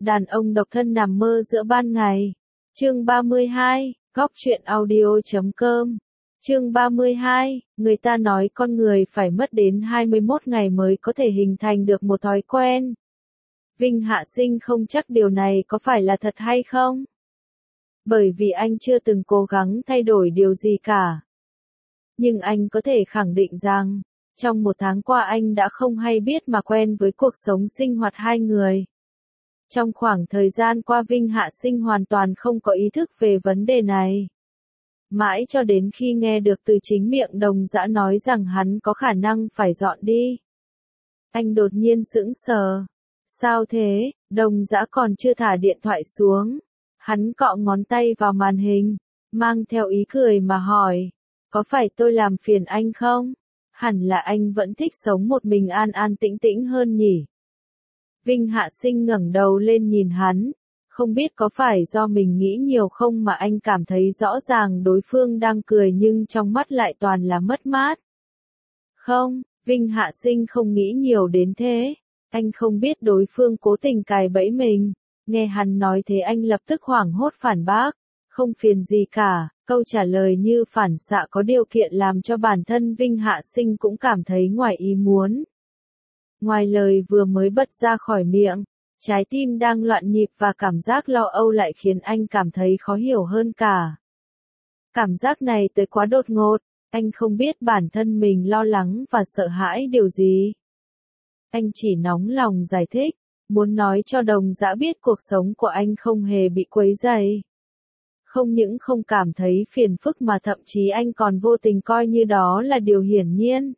Đàn ông độc thân nằm mơ giữa ban ngày. Chương 32, Góc truyện audio.com. Chương 32, người ta nói con người phải mất đến 21 ngày mới có thể hình thành được một thói quen. Vinh Hạ Sinh không chắc điều này có phải là thật hay không. Bởi vì anh chưa từng cố gắng thay đổi điều gì cả. Nhưng anh có thể khẳng định rằng, trong một tháng qua anh đã không hay biết mà quen với cuộc sống sinh hoạt hai người. Trong khoảng thời gian qua Vinh Hạ Sinh hoàn toàn không có ý thức về vấn đề này. Mãi cho đến khi nghe được từ chính miệng Đồng Dã nói rằng hắn có khả năng phải dọn đi. Anh đột nhiên sững sờ. Sao thế? Đồng Dã còn chưa thả điện thoại xuống. Hắn cọ ngón tay vào màn hình, mang theo ý cười mà hỏi. Có phải tôi làm phiền anh không? Hẳn là anh vẫn thích sống một mình an an tĩnh tĩnh hơn nhỉ? Vinh Hạ Sinh ngẩng đầu lên nhìn hắn. Không biết có phải do mình nghĩ nhiều không mà anh cảm thấy rõ ràng đối phương đang cười nhưng trong mắt lại toàn là mất mát. Không, Vinh Hạ Sinh không nghĩ nhiều đến thế. Anh không biết đối phương cố tình cài bẫy mình. Nghe hắn nói thế anh lập tức hoảng hốt phản bác. Không phiền gì cả, câu trả lời như phản xạ có điều kiện làm cho bản thân Vinh Hạ Sinh cũng cảm thấy ngoài ý muốn. Ngoài lời vừa mới bật ra khỏi miệng, trái tim đang loạn nhịp và cảm giác lo âu lại khiến anh cảm thấy khó hiểu hơn cả. Cảm giác này tới quá đột ngột, anh không biết bản thân mình lo lắng và sợ hãi điều gì. Anh chỉ nóng lòng giải thích, muốn nói cho Đồng Dã biết cuộc sống của anh không hề bị quấy rầy. Không những không cảm thấy phiền phức mà thậm chí anh còn vô tình coi như đó là điều hiển nhiên.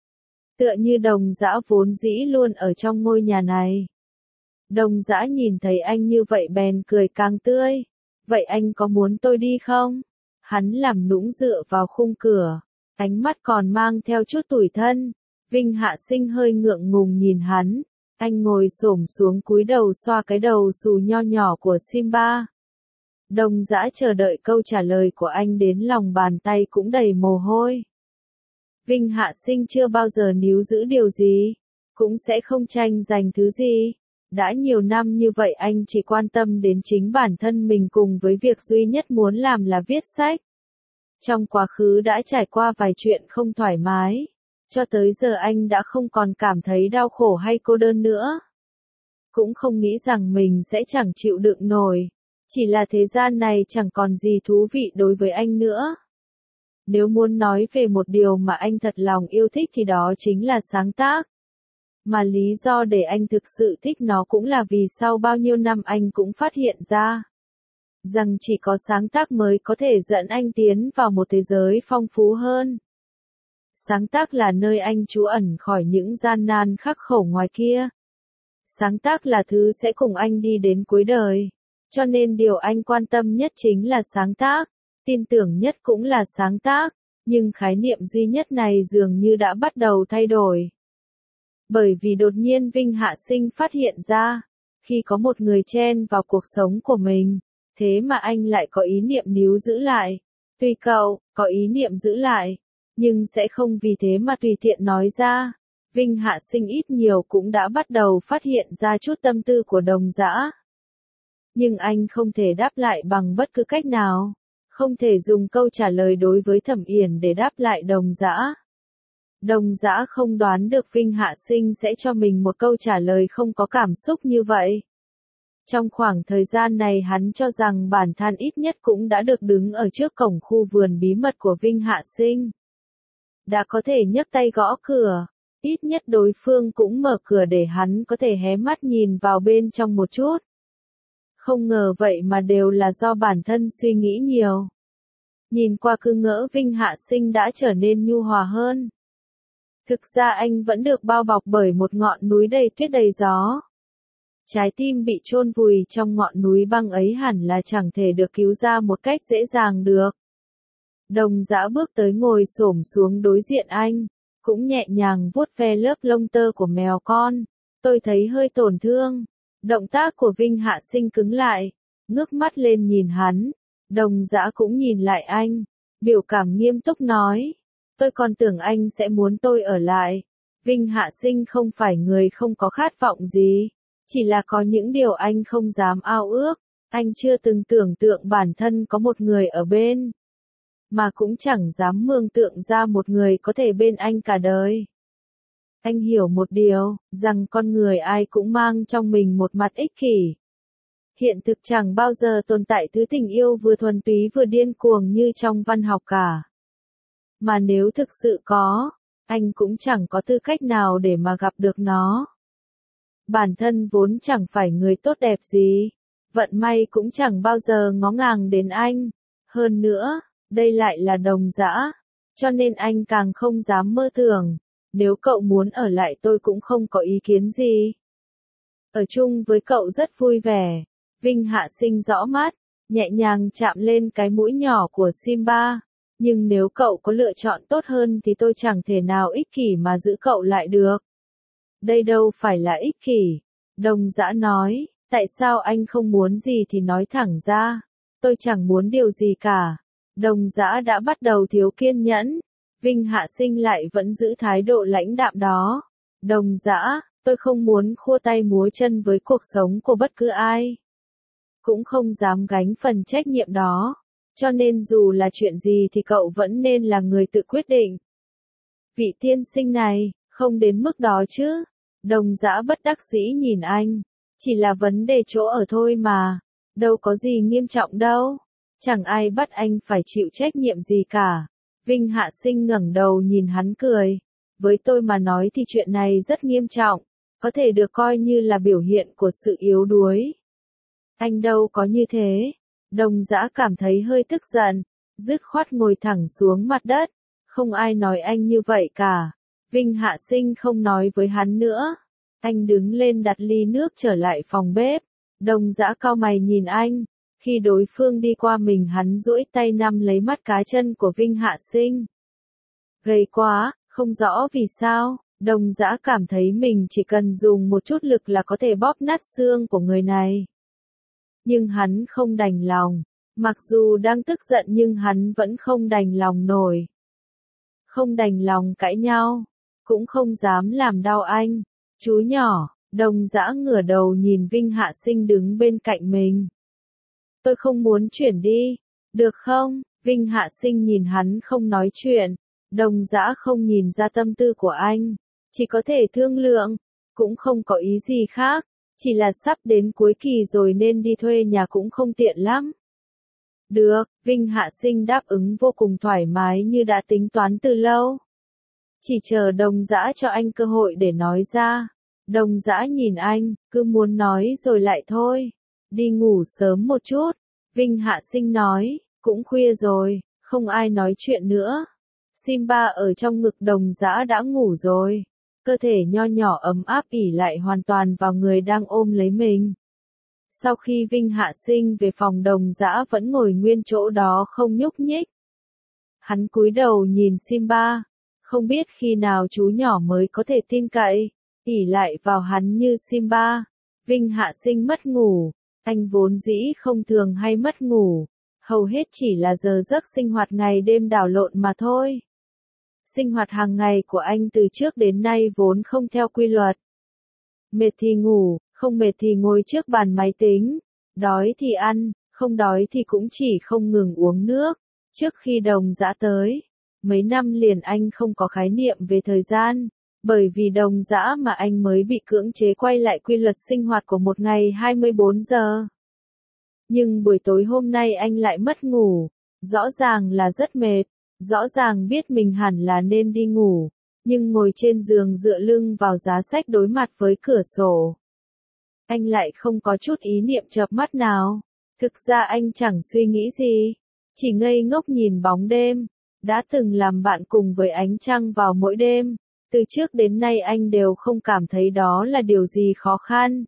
Tựa như Đồng Dã vốn dĩ luôn ở trong ngôi nhà này. Đồng Dã nhìn thấy anh như vậy bèn cười càng tươi. Vậy anh có muốn tôi đi không? Hắn làm nũng dựa vào khung cửa, ánh mắt còn mang theo chút tủi thân. Vinh Hạ Sinh hơi ngượng ngùng nhìn hắn. Anh ngồi xổm xuống cúi đầu xoa cái đầu xù nho nhỏ của Simba. Đồng Dã chờ đợi câu trả lời của anh đến lòng bàn tay cũng đầy mồ hôi. Vinh Hạ Sinh chưa bao giờ níu giữ điều gì, cũng sẽ không tranh giành thứ gì. Đã nhiều năm như vậy anh chỉ quan tâm đến chính bản thân mình cùng với việc duy nhất muốn làm là viết sách. Trong quá khứ đã trải qua vài chuyện không thoải mái, cho tới giờ anh đã không còn cảm thấy đau khổ hay cô đơn nữa. Cũng không nghĩ rằng mình sẽ chẳng chịu đựng nổi, chỉ là thế gian này chẳng còn gì thú vị đối với anh nữa. Nếu muốn nói về một điều mà anh thật lòng yêu thích thì đó chính là sáng tác. Mà lý do để anh thực sự thích nó cũng là vì sau bao nhiêu năm anh cũng phát hiện ra rằng chỉ có sáng tác mới có thể dẫn anh tiến vào một thế giới phong phú hơn. Sáng tác là nơi anh trú ẩn khỏi những gian nan khắc khổ ngoài kia. Sáng tác là thứ sẽ cùng anh đi đến cuối đời. Cho nên điều anh quan tâm nhất chính là sáng tác, tin tưởng nhất cũng là sáng tác, nhưng khái niệm duy nhất này dường như đã bắt đầu thay đổi. Bởi vì đột nhiên Vinh Hạ Sinh phát hiện ra, khi có một người chen vào cuộc sống của mình, thế mà anh lại có ý niệm níu giữ lại. Tuy cậu có ý niệm giữ lại, nhưng sẽ không vì thế mà tùy tiện nói ra. Vinh Hạ Sinh ít nhiều cũng đã bắt đầu phát hiện ra chút tâm tư của Đồng Dã. Nhưng anh không thể đáp lại bằng bất cứ cách nào, không thể dùng câu trả lời đối với Thẩm Yển để đáp lại Đồng Dã. Đồng Dã không đoán được Vinh Hạ Sinh sẽ cho mình một câu trả lời không có cảm xúc như vậy. Trong khoảng thời gian này hắn cho rằng bản thân ít nhất cũng đã được đứng ở trước cổng khu vườn bí mật của Vinh Hạ Sinh. Đã có thể nhấc tay gõ cửa, ít nhất đối phương cũng mở cửa để hắn có thể hé mắt nhìn vào bên trong một chút. Không ngờ vậy mà đều là do bản thân suy nghĩ nhiều. Nhìn qua cứ ngỡ Vinh Hạ Sinh đã trở nên nhu hòa hơn. Thực ra anh vẫn được bao bọc bởi một ngọn núi đầy tuyết đầy gió. Trái tim bị chôn vùi trong ngọn núi băng ấy hẳn là chẳng thể được cứu ra một cách dễ dàng được. Đồng Dã bước tới ngồi xổm xuống đối diện anh, cũng nhẹ nhàng vuốt ve lớp lông tơ của mèo con. Tôi thấy hơi tổn thương. Động tác của Vinh Hạ Sinh cứng lại, ngước mắt lên nhìn hắn. Đồng Dã cũng nhìn lại anh, biểu cảm nghiêm túc nói. Tôi còn tưởng anh sẽ muốn tôi ở lại. Vinh Hạ Sinh không phải người không có khát vọng gì. Chỉ là có những điều anh không dám ao ước, anh chưa từng tưởng tượng bản thân có một người ở bên, mà cũng chẳng dám mường tượng ra một người có thể bên anh cả đời. Anh hiểu một điều, rằng con người ai cũng mang trong mình một mặt ích kỷ. Hiện thực chẳng bao giờ tồn tại thứ tình yêu vừa thuần túy vừa điên cuồng như trong văn học cả. Mà nếu thực sự có, anh cũng chẳng có tư cách nào để mà gặp được nó. Bản thân vốn chẳng phải người tốt đẹp gì, vận may cũng chẳng bao giờ ngó ngàng đến anh. Hơn nữa, đây lại là Đồng Dã, cho nên anh càng không dám mơ tưởng. Nếu cậu muốn ở lại tôi cũng không có ý kiến gì. Ở chung với cậu rất vui vẻ. Vinh Hạ Sinh rõ mắt, nhẹ nhàng chạm lên cái mũi nhỏ của Simba. Nhưng nếu cậu có lựa chọn tốt hơn thì tôi chẳng thể nào ích kỷ mà giữ cậu lại được. Đây đâu phải là ích kỷ. Đồng Dã nói, tại sao anh không muốn gì thì nói thẳng ra. Tôi chẳng muốn điều gì cả. Đồng Dã đã bắt đầu thiếu kiên nhẫn. Vinh Hạ Sinh lại vẫn giữ thái độ lãnh đạm đó. Đồng Dã, tôi không muốn khua tay múa chân với cuộc sống của bất cứ ai. Cũng không dám gánh phần trách nhiệm đó. Cho nên dù là chuyện gì thì cậu vẫn nên là người tự quyết định. Vị tiên sinh này, không đến mức đó chứ. Đồng Dã bất đắc dĩ nhìn anh. Chỉ là vấn đề chỗ ở thôi mà. Đâu có gì nghiêm trọng đâu. Chẳng ai bắt anh phải chịu trách nhiệm gì cả. Vinh Hạ Sinh ngẩng đầu nhìn hắn cười. Với tôi mà nói thì chuyện này rất nghiêm trọng. Có thể được coi như là biểu hiện của sự yếu đuối. Anh đâu có như thế. Đồng Dã cảm thấy hơi tức giận. Dứt khoát ngồi thẳng xuống mặt đất. Không ai nói anh như vậy cả. Vinh Hạ Sinh không nói với hắn nữa. Anh đứng lên đặt ly nước trở lại phòng bếp. Đồng Dã cau mày nhìn anh. Khi đối phương đi qua mình hắn duỗi tay nắm lấy mắt cá chân của Vinh Hạ Sinh. Gầy quá, không rõ vì sao, Đồng Dã cảm thấy mình chỉ cần dùng một chút lực là có thể bóp nát xương của người này. Nhưng hắn không đành lòng, mặc dù đang tức giận nhưng hắn vẫn không đành lòng nổi. Không đành lòng cãi nhau, cũng không dám làm đau anh. Chú nhỏ, Đồng Dã ngửa đầu nhìn Vinh Hạ Sinh đứng bên cạnh mình. Tôi không muốn chuyển đi, được không? Vinh Hạ Sinh nhìn hắn không nói chuyện. Đồng Dã không nhìn ra tâm tư của anh. Chỉ có thể thương lượng, cũng không có ý gì khác. Chỉ là sắp đến cuối kỳ rồi nên đi thuê nhà cũng không tiện lắm. Được, Vinh Hạ Sinh đáp ứng vô cùng thoải mái như đã tính toán từ lâu. Chỉ chờ Đồng Dã cho anh cơ hội để nói ra. Đồng Dã nhìn anh, cứ muốn nói rồi lại thôi. Đi ngủ sớm một chút. Vinh Hạ Sinh nói, cũng khuya rồi, không ai nói chuyện nữa. Simba ở trong ngực Đồng Dã đã ngủ rồi. Cơ thể nho nhỏ ấm áp ỉ lại hoàn toàn vào người đang ôm lấy mình. Sau khi Vinh Hạ Sinh về phòng Đồng Dã vẫn ngồi nguyên chỗ đó không nhúc nhích. Hắn cúi đầu nhìn Simba. Không biết khi nào chú nhỏ mới có thể tin cậy, ỉ lại vào hắn như Simba. Vinh Hạ Sinh mất ngủ. Anh vốn dĩ không thường hay mất ngủ. Hầu hết chỉ là giờ giấc sinh hoạt ngày đêm đảo lộn mà thôi. Sinh hoạt hàng ngày của anh từ trước đến nay vốn không theo quy luật. Mệt thì ngủ, không mệt thì ngồi trước bàn máy tính. Đói thì ăn, không đói thì cũng chỉ không ngừng uống nước. Trước khi Đồng Dã tới, mấy năm liền anh không có khái niệm về thời gian. Bởi vì Đồng Dã mà anh mới bị cưỡng chế quay lại quy luật sinh hoạt của một ngày 24 giờ. Nhưng buổi tối hôm nay anh lại mất ngủ. Rõ ràng là rất mệt. Rõ ràng biết mình hẳn là nên đi ngủ. Nhưng ngồi trên giường dựa lưng vào giá sách đối mặt với cửa sổ. Anh lại không có chút ý niệm chợp mắt nào. Thực ra anh chẳng suy nghĩ gì. Chỉ ngây ngốc nhìn bóng đêm. Đã từng làm bạn cùng với ánh trăng vào mỗi đêm. Từ trước đến nay anh đều không cảm thấy đó là điều gì khó khăn.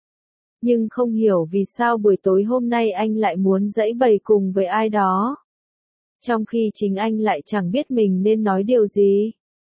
Nhưng không hiểu vì sao buổi tối hôm nay anh lại muốn giãy bày cùng với ai đó. Trong khi chính anh lại chẳng biết mình nên nói điều gì.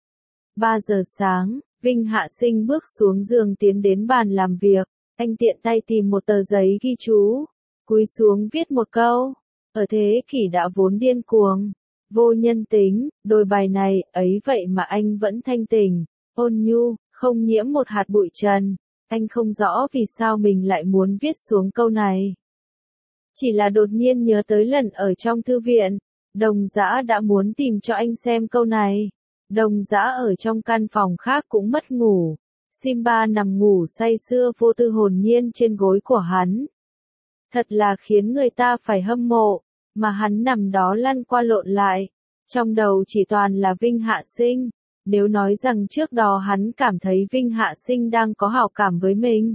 3 giờ sáng, Vinh Hạ Sinh bước xuống giường tiến đến bàn làm việc. Anh tiện tay tìm một tờ giấy ghi chú. Cúi xuống viết một câu. Ở thế kỷ đã vốn điên cuồng. Vô nhân tính, đôi bài này, ấy vậy mà anh vẫn thanh tỉnh, ôn nhu, không nhiễm một hạt bụi trần. Anh không rõ vì sao mình lại muốn viết xuống câu này. Chỉ là đột nhiên nhớ tới lần ở trong thư viện, Đồng Dã đã muốn tìm cho anh xem câu này. Đồng Dã ở trong căn phòng khác cũng mất ngủ. Simba nằm ngủ say sưa vô tư hồn nhiên trên gối của hắn. Thật là khiến người ta phải hâm mộ, mà hắn nằm đó lăn qua lộn lại. Trong đầu chỉ toàn là Vinh Hạ Sinh. Nếu nói rằng trước đó hắn cảm thấy Vinh Hạ Sinh đang có hảo cảm với mình.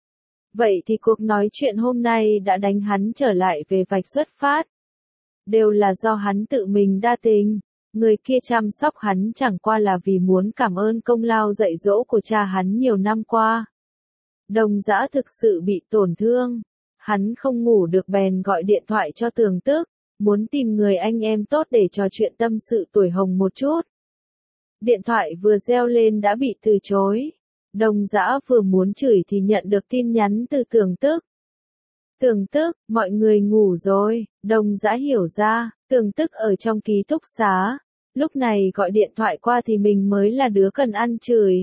Vậy thì cuộc nói chuyện hôm nay đã đánh hắn trở lại về vạch xuất phát. Đều là do hắn tự mình đa tình. Người kia chăm sóc hắn chẳng qua là vì muốn cảm ơn công lao dạy dỗ của cha hắn nhiều năm qua. Đồng Dã thực sự bị tổn thương. Hắn không ngủ được bèn gọi điện thoại cho Tường Tức, muốn tìm người anh em tốt để trò chuyện tâm sự tuổi hồng một chút. Điện thoại vừa reo lên đã bị từ chối. Đồng Dã vừa muốn chửi thì nhận được tin nhắn từ Tường Tức. Tường Tức, mọi người ngủ rồi. Đồng Dã hiểu ra, Tường Tức ở trong ký túc xá. Lúc này gọi điện thoại qua thì mình mới là đứa cần ăn chửi.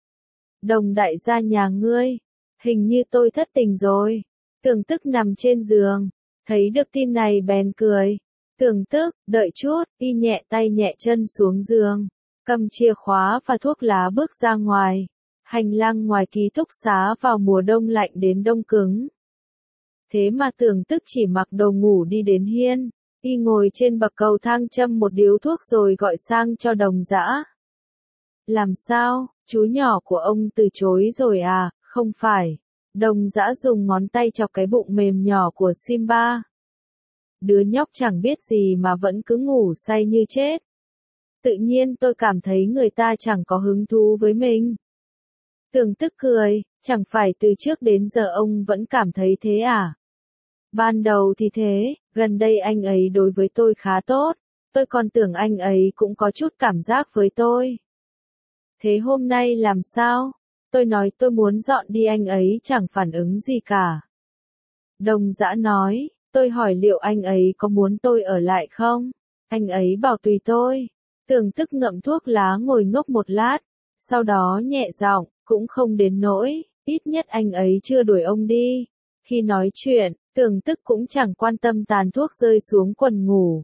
Đồng đại gia nhà ngươi, hình như tôi thất tình rồi. Tường Tức nằm trên giường, thấy được tin này bèn cười. Tường Tức, đợi chút, y nhẹ tay nhẹ chân xuống giường, cầm chìa khóa và thuốc lá bước ra ngoài. Hành lang ngoài ký túc xá vào mùa đông lạnh đến đông cứng. Thế mà Tường Tức chỉ mặc đồ ngủ đi đến hiên, y ngồi trên bậc cầu thang châm một điếu thuốc rồi gọi sang cho Đồng Dã. Làm sao, chú nhỏ của ông từ chối rồi à? Không phải. Đồng Dã dùng ngón tay chọc cái bụng mềm nhỏ của Simba. Đứa nhóc chẳng biết gì mà vẫn cứ ngủ say như chết. Tự nhiên tôi cảm thấy người ta chẳng có hứng thú với mình. Tường Tức cười, chẳng phải từ trước đến giờ ông vẫn cảm thấy thế à? Ban đầu thì thế, gần đây anh ấy đối với tôi khá tốt, tôi còn tưởng anh ấy cũng có chút cảm giác với tôi. Thế hôm nay làm sao? Tôi nói tôi muốn dọn đi anh ấy chẳng phản ứng gì cả. Đồng Dã nói, tôi hỏi liệu anh ấy có muốn tôi ở lại không? Anh ấy bảo tùy tôi. Tường Tức ngậm thuốc lá ngồi ngốc một lát, sau đó nhẹ giọng, cũng không đến nỗi, ít nhất anh ấy chưa đuổi ông đi. Khi nói chuyện, Tường Tức cũng chẳng quan tâm tàn thuốc rơi xuống quần ngủ.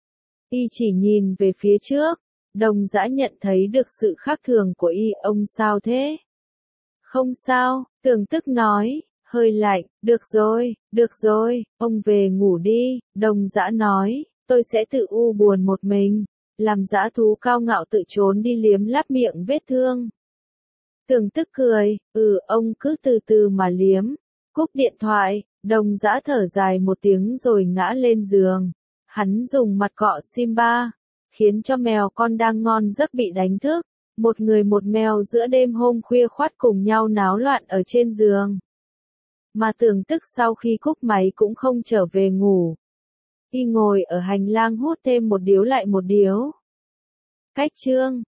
Y chỉ nhìn về phía trước. Đồng Dã nhận thấy được sự khác thường của y. Ông sao thế? Không sao, Tường Tức nói, hơi lạnh. Được rồi, ông về ngủ đi. Đồng Dã nói, tôi sẽ tự u buồn một mình. Làm dã thú cao ngạo tự trốn đi liếm láp miệng vết thương. Tường Tức cười, ông cứ từ từ mà liếm. Cúp điện thoại, Đồng Dã thở dài một tiếng rồi ngã lên giường. Hắn dùng mặt cọ Simba, khiến cho mèo con đang ngon giấc bị đánh thức. Một người một mèo giữa đêm hôm khuya khoắt cùng nhau náo loạn ở trên giường. Mà Tường Tức sau khi cúp máy cũng không trở về ngủ. Y ngồi ở hành lang hút thêm một điếu lại một điếu. Cách chương